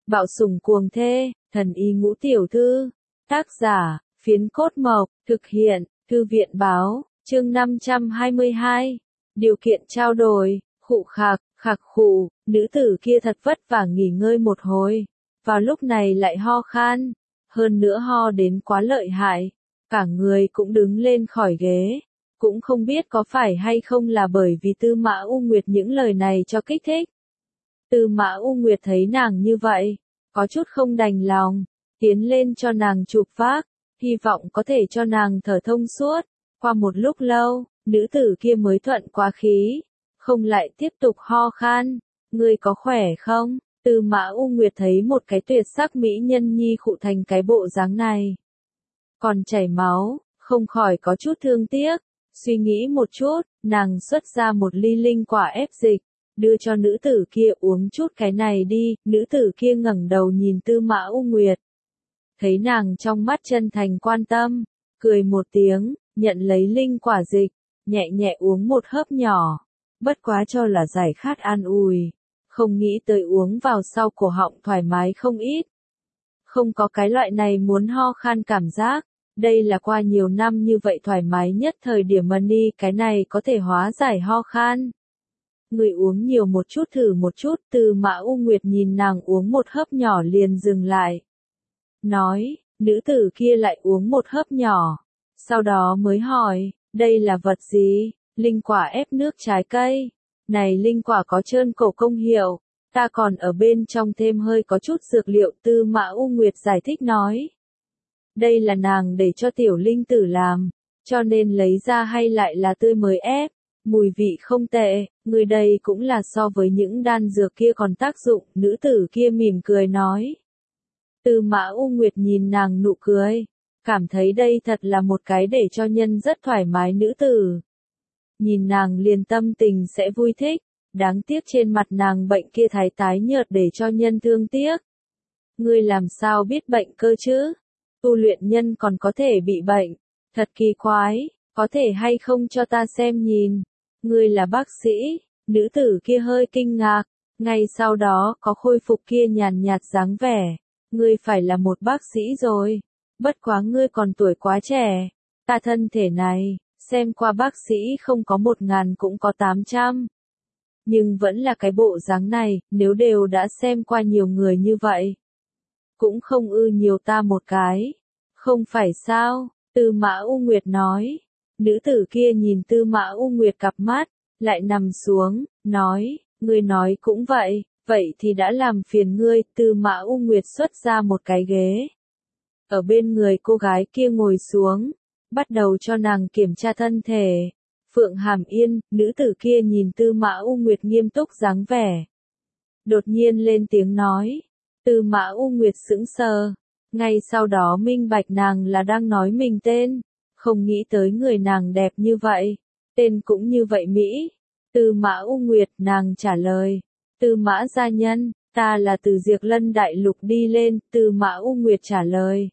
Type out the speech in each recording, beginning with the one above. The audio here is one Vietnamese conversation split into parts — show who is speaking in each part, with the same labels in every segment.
Speaker 1: Bạo sủng cuồng thê, thần y ngũ tiểu thư. Tác giả, Phiến Cốt Mộc, thực hiện, Thư viện báo, chương 522. Điều kiện trao đổi, khụ khạc, khạc khụ, nữ tử kia thật vất vả nghỉ ngơi một hồi. Vào lúc này lại ho khan, hơn nữa ho đến quá lợi hại. Cả người cũng đứng lên khỏi ghế. Cũng không biết có phải hay không là bởi vì Tư Mã U Nguyệt những lời này cho kích thích. Tư Mã U Nguyệt thấy nàng như vậy, có chút không đành lòng, tiến lên cho nàng chụp vác, hy vọng có thể cho nàng thở thông suốt. Qua một lúc lâu, nữ tử kia mới thuận quá khí, không lại tiếp tục ho khan. Ngươi có khỏe không? Tư Mã U Nguyệt thấy một cái tuyệt sắc mỹ nhân nhi khụ thành cái bộ dáng này, còn chảy máu, không khỏi có chút thương tiếc. Suy nghĩ một chút, nàng xuất ra một ly linh quả ép dịch, đưa cho nữ tử kia uống chút cái này đi. Nữ tử kia ngẩng đầu nhìn Tư Mã U Nguyệt, thấy nàng trong mắt chân thành quan tâm, cười một tiếng, nhận lấy linh quả dịch, nhẹ nhẹ uống một hớp nhỏ, bất quá cho là giải khát an ủi, không nghĩ tới uống vào sau cổ họng thoải mái không ít. Không có cái loại này muốn ho khan cảm giác. Đây là qua nhiều năm như vậy thoải mái nhất thời điểm money, cái này có thể hóa giải ho khan. Người uống nhiều một chút thử một chút. Tư Mã U Nguyệt nhìn nàng uống một hớp nhỏ liền dừng lại. Nói, nữ tử kia lại uống một hớp nhỏ. Sau đó mới hỏi, đây là vật gì? Linh quả ép nước trái cây. Này linh quả có trơn cổ công hiệu. Ta còn ở bên trong thêm hơi có chút dược liệu. Tư Mã U Nguyệt giải thích nói. Đây là nàng để cho tiểu linh tử làm, cho nên lấy ra hay lại là tươi mới ép, mùi vị không tệ, người đây cũng là so với những đan dược kia còn tác dụng. Nữ tử kia mỉm cười nói. Tư Mã U Nguyệt nhìn nàng nụ cười, cảm thấy đây thật là một cái để cho nhân rất thoải mái nữ tử. Nhìn nàng liền tâm tình sẽ vui thích, đáng tiếc trên mặt nàng bệnh kia thái tái nhợt để cho nhân thương tiếc. Ngươi làm sao biết bệnh cơ chứ? Tu luyện nhân còn có thể bị bệnh, thật kỳ quái, có thể hay không cho ta xem nhìn. Ngươi là bác sĩ? Nữ tử kia hơi kinh ngạc, ngay sau đó có khôi phục kia nhàn nhạt dáng vẻ. Ngươi phải là một bác sĩ rồi, bất quá ngươi còn tuổi quá trẻ. Ta thân thể này, xem qua bác sĩ không có 1000 cũng có 800. Nhưng vẫn là cái bộ dáng này, nếu đều đã xem qua nhiều người như vậy, cũng không ư nhiều ta một cái. Không phải sao? Tư Mã U Nguyệt nói. Nữ tử kia nhìn Tư Mã U Nguyệt cặp mắt, lại nằm xuống, nói, ngươi nói cũng vậy, vậy thì đã làm phiền ngươi. Tư Mã U Nguyệt xuất ra một cái ghế, ở bên người cô gái kia ngồi xuống, bắt đầu cho nàng kiểm tra thân thể. Phượng Hàm Yên, nữ tử kia nhìn Tư Mã U Nguyệt nghiêm túc dáng vẻ, đột nhiên lên tiếng nói. Tư Mã U Nguyệt sững sờ, ngay sau đó minh bạch nàng là đang nói mình tên, không nghĩ tới người nàng đẹp như vậy, tên cũng như vậy mỹ. Tư Mã U Nguyệt, nàng trả lời. Tư Mã gia nhân, ta là từ Diệp Lân Đại Lục đi lên. Tư Mã U Nguyệt trả lời.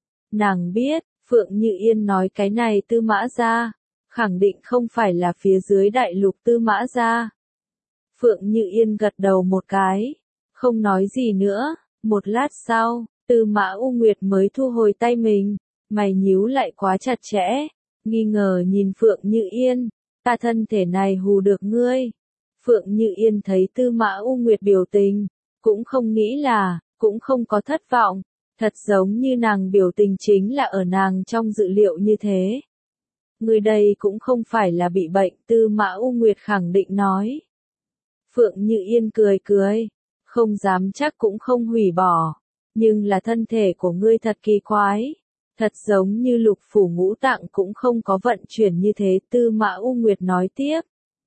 Speaker 1: Nàng biết, Phượng Như Yên nói cái này Tư Mã gia, khẳng định không phải là phía dưới Đại Lục Tư Mã gia. Phượng Như Yên gật đầu một cái, không nói gì nữa. Một lát sau, Tư Mã U Nguyệt mới thu hồi tay mình, mày nhíu lại quá chặt chẽ, nghi ngờ nhìn Phượng Như Yên. Ta thân thể này hù được ngươi. Phượng Như Yên thấy Tư Mã U Nguyệt biểu tình, cũng không nghĩ là, cũng không có thất vọng, thật giống như nàng biểu tình chính là ở nàng trong dự liệu như thế. Ngươi đây cũng không phải là bị bệnh. Tư Mã U Nguyệt khẳng định nói. Phượng Như Yên cười cười, không dám chắc cũng không hủy bỏ, nhưng là thân thể của ngươi thật kỳ quái, thật giống như lục phủ ngũ tạng cũng không có vận chuyển như thế. Tư Mã U Nguyệt nói tiếp.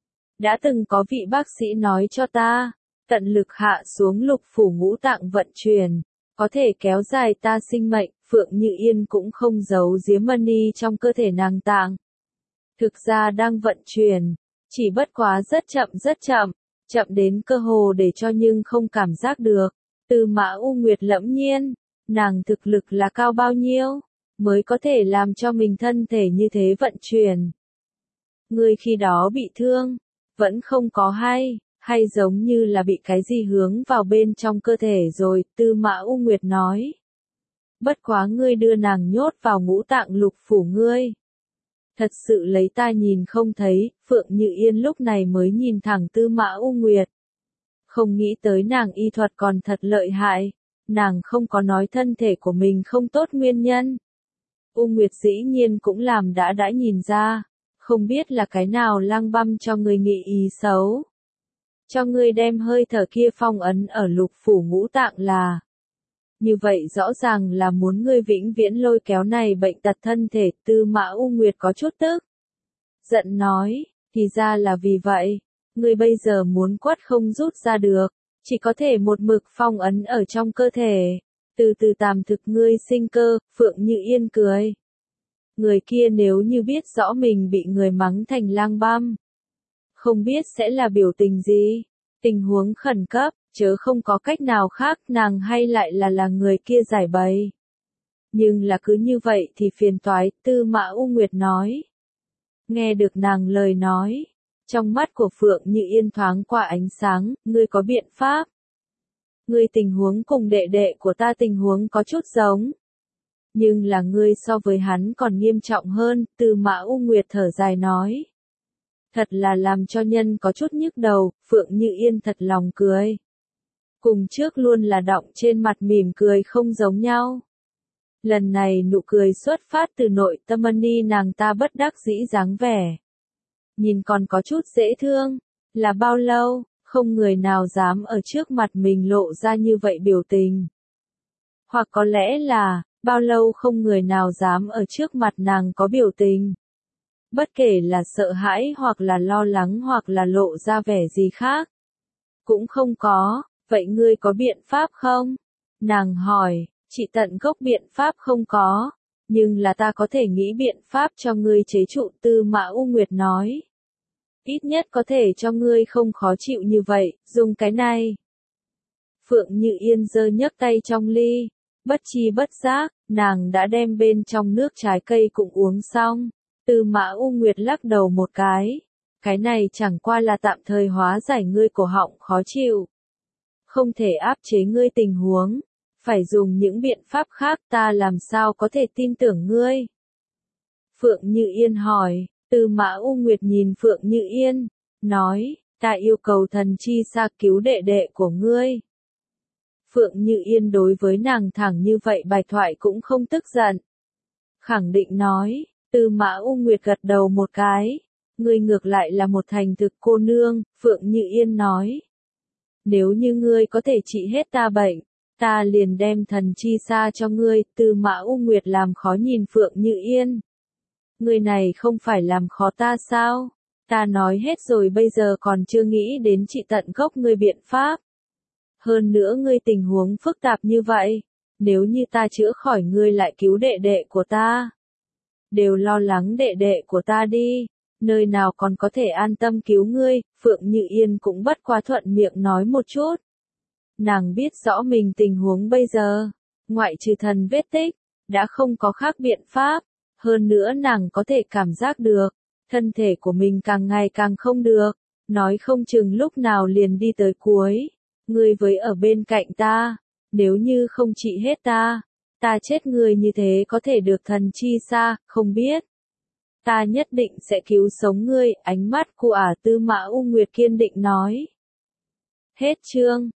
Speaker 1: Đã từng có vị bác sĩ nói cho ta, tận lực hạ xuống lục phủ ngũ tạng vận chuyển, có thể kéo dài ta sinh mệnh. Phượng Như Yên cũng không giấu giếm money trong cơ thể nàng tạng. Thực ra đang vận chuyển, chỉ bất quá rất chậm, chậm đến cơ hồ để cho nhưng không cảm giác được. Tư Mã U Nguyệt lẫm nhiên, nàng thực lực là cao bao nhiêu, mới có thể làm cho mình thân thể như thế vận chuyển. Ngươi khi đó bị thương, vẫn không có hay, Hay giống như là bị cái gì hướng vào bên trong cơ thể rồi, Tư Mã U Nguyệt nói. Bất quá ngươi đưa nàng nhốt vào ngũ tạng lục phủ ngươi. Thật sự lấy ta nhìn không thấy, Phượng Như Yên lúc này mới nhìn thẳng Tư Mã U Nguyệt. Không nghĩ tới nàng y thuật còn thật lợi hại, nàng không có nói thân thể của mình không tốt nguyên nhân. U Nguyệt dĩ nhiên cũng làm đã nhìn ra, không biết là cái nào lang băm cho người nghĩ ý xấu. Cho ngươi đem hơi thở kia phong ấn ở lục phủ ngũ tạng là. Như vậy rõ ràng là muốn ngươi vĩnh viễn lôi kéo này bệnh tật thân thể. Tư Mã U Nguyệt có chút tức. Giận nói, thì ra là vì vậy, ngươi bây giờ muốn quất không rút ra được, chỉ có thể một mực phong ấn ở trong cơ thể, từ từ tàm thực ngươi sinh cơ. Phượng Như Yên cười. Người kia nếu như biết rõ mình bị người mắng thành lang băm, không biết sẽ là biểu tình gì. Tình huống khẩn cấp, chớ không có cách nào khác, nàng hay lại là người kia giải bày. Nhưng là cứ như vậy thì phiền toái, Tư Mã U Nguyệt nói. Nghe được nàng lời nói, trong mắt của Phượng Như Yên thoáng qua ánh sáng, ngươi có biện pháp. Ngươi tình huống cùng đệ đệ của ta tình huống có chút giống. Nhưng là ngươi so với hắn còn nghiêm trọng hơn, Tư Mã U Nguyệt thở dài nói. Thật là làm cho nhân có chút nhức đầu. Phượng Như Yên thật lòng cười. Cùng trước luôn là đọng trên mặt mỉm cười không giống nhau. Lần này nụ cười xuất phát từ nội tâm ni nàng ta bất đắc dĩ dáng vẻ. Nhìn còn có chút dễ thương. Là bao lâu, không người nào dám ở trước mặt mình lộ ra như vậy biểu tình. Hoặc có lẽ là, bao lâu không người nào dám ở trước mặt nàng có biểu tình. Bất kể là sợ hãi hoặc là lo lắng hoặc là lộ ra vẻ gì khác. Cũng không có, vậy ngươi có biện pháp không? Nàng hỏi, chị tận gốc biện pháp không có, nhưng là ta có thể nghĩ biện pháp cho ngươi chế trụ. Tư Mã U Nguyệt nói. Ít nhất có thể cho ngươi không khó chịu như vậy, dùng cái này. Phượng Như Yên giơ nhấc tay trong ly, bất chi bất giác, nàng đã đem bên trong nước trái cây cũng uống xong. Tư Mã U Nguyệt lắc đầu một cái này chẳng qua là tạm thời hóa giải ngươi cổ họng khó chịu. Không thể áp chế ngươi tình huống, phải dùng những biện pháp khác, ta làm sao có thể tin tưởng ngươi? Phượng Như Yên hỏi. Tư Mã U Nguyệt nhìn Phượng Như Yên, nói, ta yêu cầu thần chi xa cứu đệ đệ của ngươi. Phượng Như Yên đối với nàng thẳng như vậy bài thoại cũng không tức giận. Khẳng định nói. Tư Mã U Nguyệt gật đầu một cái. Ngươi ngược lại là một thành thực cô nương, Phượng Như Yên nói. Nếu như ngươi có thể trị hết ta bệnh, ta liền đem thần chi xa cho ngươi. Tư Mã U Nguyệt làm khó nhìn Phượng Như Yên. Ngươi này không phải làm khó ta sao? Ta nói hết rồi bây giờ còn chưa nghĩ đến trị tận gốc ngươi biện pháp. Hơn nữa ngươi tình huống phức tạp như vậy, nếu như ta chữa khỏi ngươi lại cứu đệ đệ của ta. Đều lo lắng đệ đệ của ta đi, nơi nào còn có thể an tâm cứu ngươi. Phượng Như Yên cũng bất quá thuận miệng nói một chút. Nàng biết rõ mình tình huống bây giờ, ngoại trừ thần vết tích, đã không có khác biện pháp. Hơn nữa nàng có thể cảm giác được, thân thể của mình càng ngày càng không được, nói không chừng lúc nào liền đi tới cuối. Ngươi với ở bên cạnh ta, nếu như không trị hết ta, ta chết ngươi như thế có thể được thần chi xa, không biết. Ta nhất định sẽ cứu sống ngươi, ánh mắt của Tư Mã U Nguyệt kiên định nói. Hết chương.